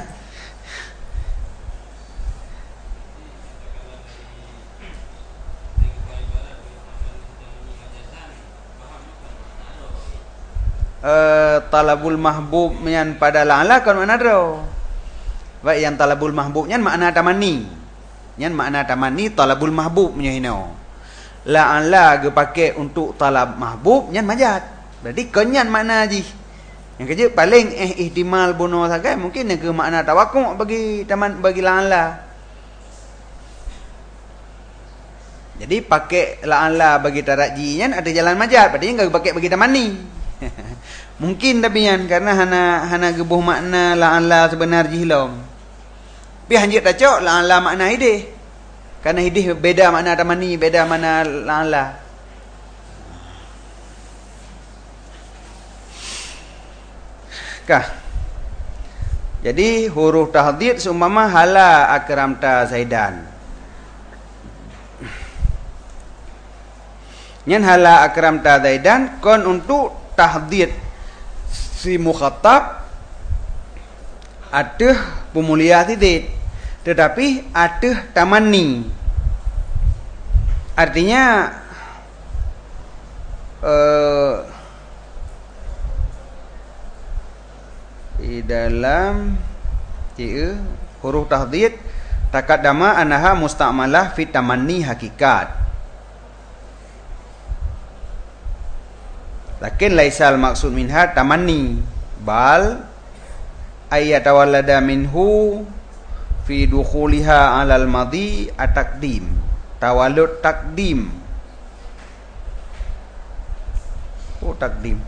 Talabul mahbub nyan pada la'ala kon makna draw. Baik yang talabul mahbub nyan makna tamanni. Nyan makna tamanni talabul mahbub nya hino. La'alla ge pakai untuk talab mahbub nyan majat. Berarti kenyan makna ji. Yang kerja paling ihtimal bunuh sagai mungkin yang ke makna tawakkuk bagi la'alla. Jadi pakai la'alla bagi taraji nyan ada jalan majat. Berarti enggak pakai bagi tamanni. Mungkin tapi yan karena hana gebuh makna la'alla sebenar jihlam. Tapi hanjit tak cok la'alla makna hidih. Karena hidih beda makna tamanni, beda makna la'alla. Kah. Jadi huruf tahdid seumpama hala akramta zaidan. Nyan hala akramta zaidan kon untuk tahdid si mukhatab ada pemulia tidid, tetapi ada tamanni. Artinya di dalam huruf tahdid taqaddama annaha musta'malah fi tamanni hakikat. Lakin laisal maksud minha tamanni bal ayyatawallada minhu fi dukhuliha 'alal madhi at-taqdim tawallud taqdim. takdim.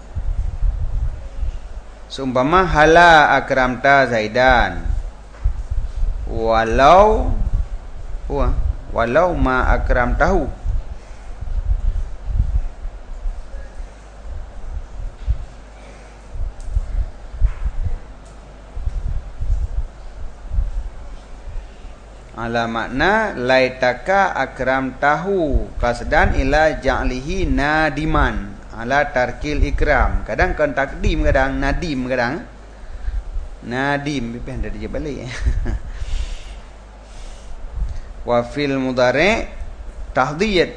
Seumpama hala akramta Zaidan walau ma akramtahu. Ala makna laitaka akramtahu qasdan ila ja'lihi nadiman ala tarkil ikram. Kadang kan takdim, kadang nadim, kadang nadim. Dah dia balik. Wa fil mudhari' tahdiyat.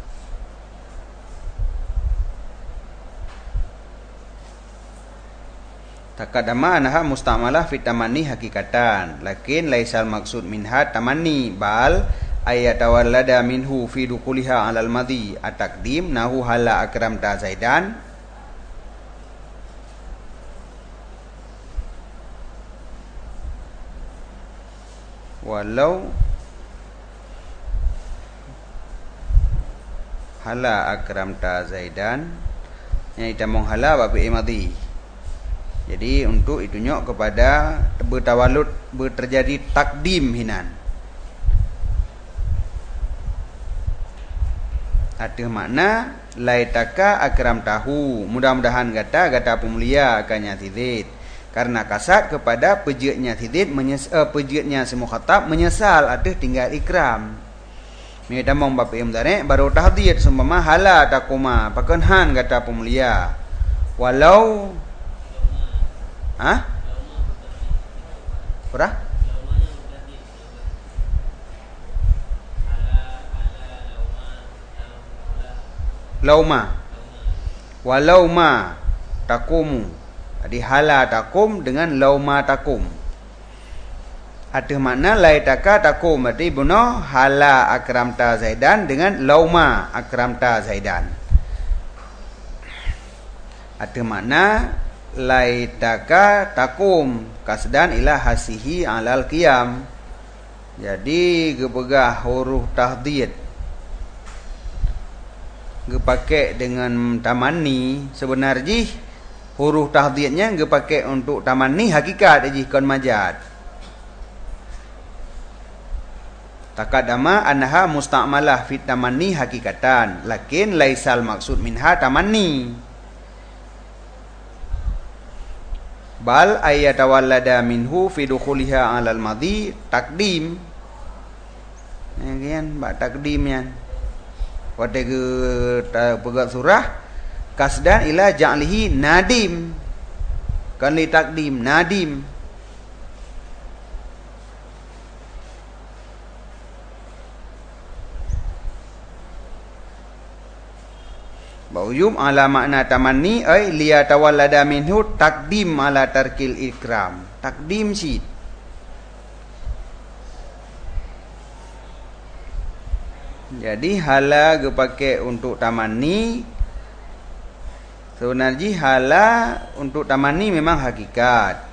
Takadama anha musta'malah fi tamanni hakikatan, lakin laisal maksud minha tamanni bal ayatawallada minhu fi dukuliha alal madhi at-taqdim nahu hala akramta Zaidan walau hala akramta Zaidan yang kita menghala babi madhi. Jadi untuk itunya kepada bertawalud terjadi takdim hinan. Ada makna laitaka akram tahu. Mudah-mudahan kata pemulia akannya tidit. Karena kasat kepada pejiatnya tidit, pejiatnya semua khatab menyesal ada tinggal ikram. Ini damang bapa imdare baru tahdiyat seumpama hala takuma pakenhan kata pemulia. Walau Berah? Lauma. Walau ma takumu. Jadi hala takum dengan lauma takum. Ada makna laitaka takum. Berarti benar hala akramta Zaidan dengan lauma akramta Zaidan. Ada makna laitaka takum kasdan ila hasihi alal qiyam. Jadi gepegah huruf tahdid gepakai dengan tamanni. Sebenarnya huruf tahdidnya gepakai untuk tamanni hakikat ji kon majad. Takadama anha musta'malah fi tamanni hakikatan, lakin laisal maksud minha tamanni. Bal ayatawallada minhu fi dukhuliha 'alal madhi takdim. Kan bak takdim yan. Pada ke pegat surah kasdan ila ja'lihi nadim. Kan li takdim nadim. Bauyum ala makna tamanni ay liyatawallada minhu takdim ala tarkil ikram. Takdim syid. Jadi hala gepakai untuk tamanni. Sebenarnya hala untuk tamanni memang hakikat.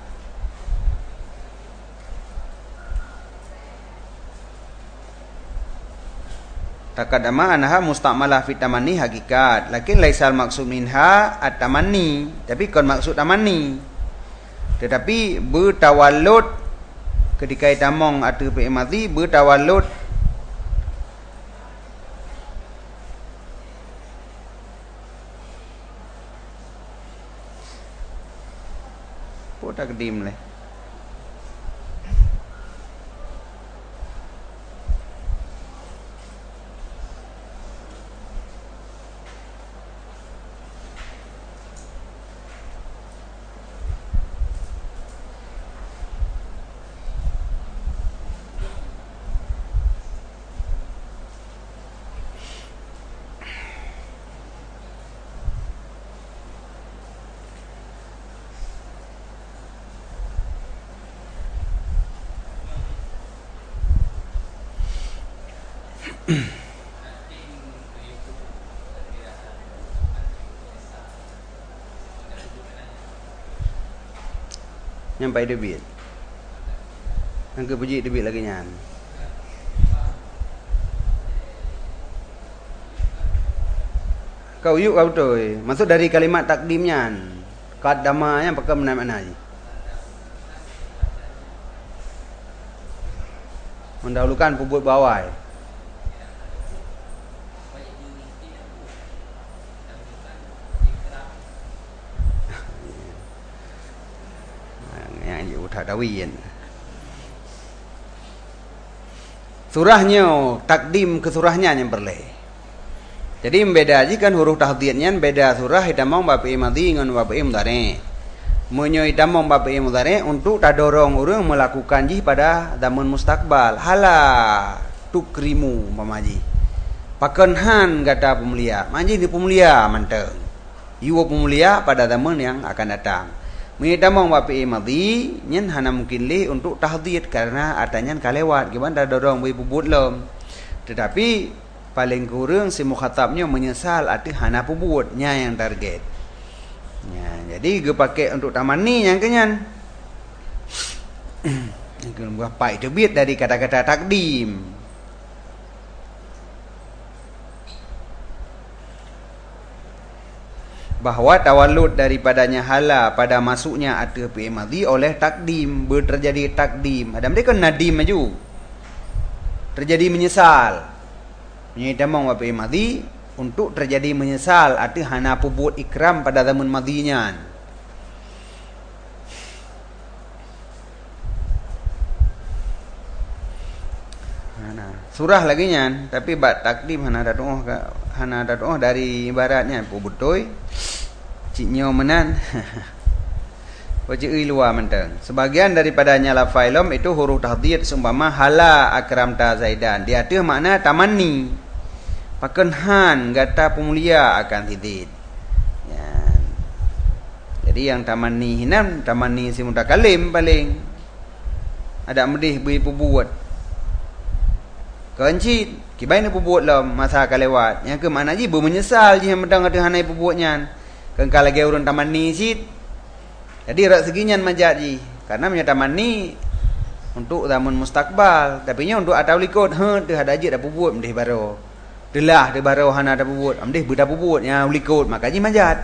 Takadama anha musta'malah fi tamanni hakikat, lakin laisal maksud minha at-tamanni. Tapi kon maksud tamanni. Tetapi bertawallud ketika itamong atau fi'il bertawallud takdim leh. Nyampai debit. Angka puji debit lagi nyan. Kau yuk kau tu. Maksud dari kalimat takdimnya. Qaddamanya pakai mana-mana je. Mendahulukan pebut bawah. Yang udah dawian. Surahnya takdim ke surahnya yang berleh. Jadi beda aja kan huruf tahdidnya beda surah hitamong bapi madhi ngan bapi mudhari. Munyo hitamong bapi mudhari untuk tadorong urang melakukan ji pada zaman mustakbal. Hala tukrimu mamaji. Pakenhan kata pemulia. Manji di pemulia manteng. Iwo pemulia pada zaman yang akan datang. Hitamong bapi madhi nyen hana mungkin li untuk tahdid karena artanya kalewat gimana tadorong bui pubut lom. Tetapi paling kurang si mukhatabnya menyesal arti hana pubutnya yang target. Ya, jadi gue pakai untuk tamani yang kenyan. Gue pakai terbit dari kata-kata takdim. Bahawa tawallud daripadanya hala pada masuknya arti fi'il madhi oleh takdim, terjadi takdim. Ada mereka nadim maju. Terjadi menyesal. Menyidamang wa fi'il madhi untuk terjadi menyesal arti hana pubut ikram pada zaman madhinya. Surah lagi nya, tapi bab takdim hana dadoh dari ibaratnya pubutoi ciknyo menan. Wajib luar menteng. Sebagian daripadanya lafailom itu huruf tahdid seumpama hala akramta zaidan. Dia tu makna tamanni. Pakenhan gata pemulia akan tidid. Ya. Jadi yang tamanni hinam tamanni si mutakalim paling ada medih bui pubuat. Kencit kibaina pubuat lam masa kalewat. Yang ke makna ji menyesal ji medang ada hanai pubuatnya. Kengkal lagi urun tamanni sit. Jadi rak seginyan majat ji. Karena punya tamanni untuk zaman mustakbal, tapi nya untuk atau likut teu ada je dah pubuat mendih baro. Delah de baro hana ada pubuat, mendih budak pubuat nya likut maka ji majat.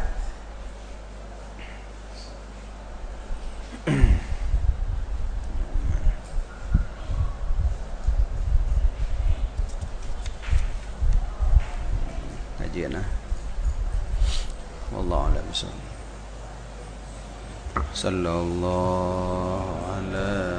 Kajian wallahu a'lam. Sallallahu alaihi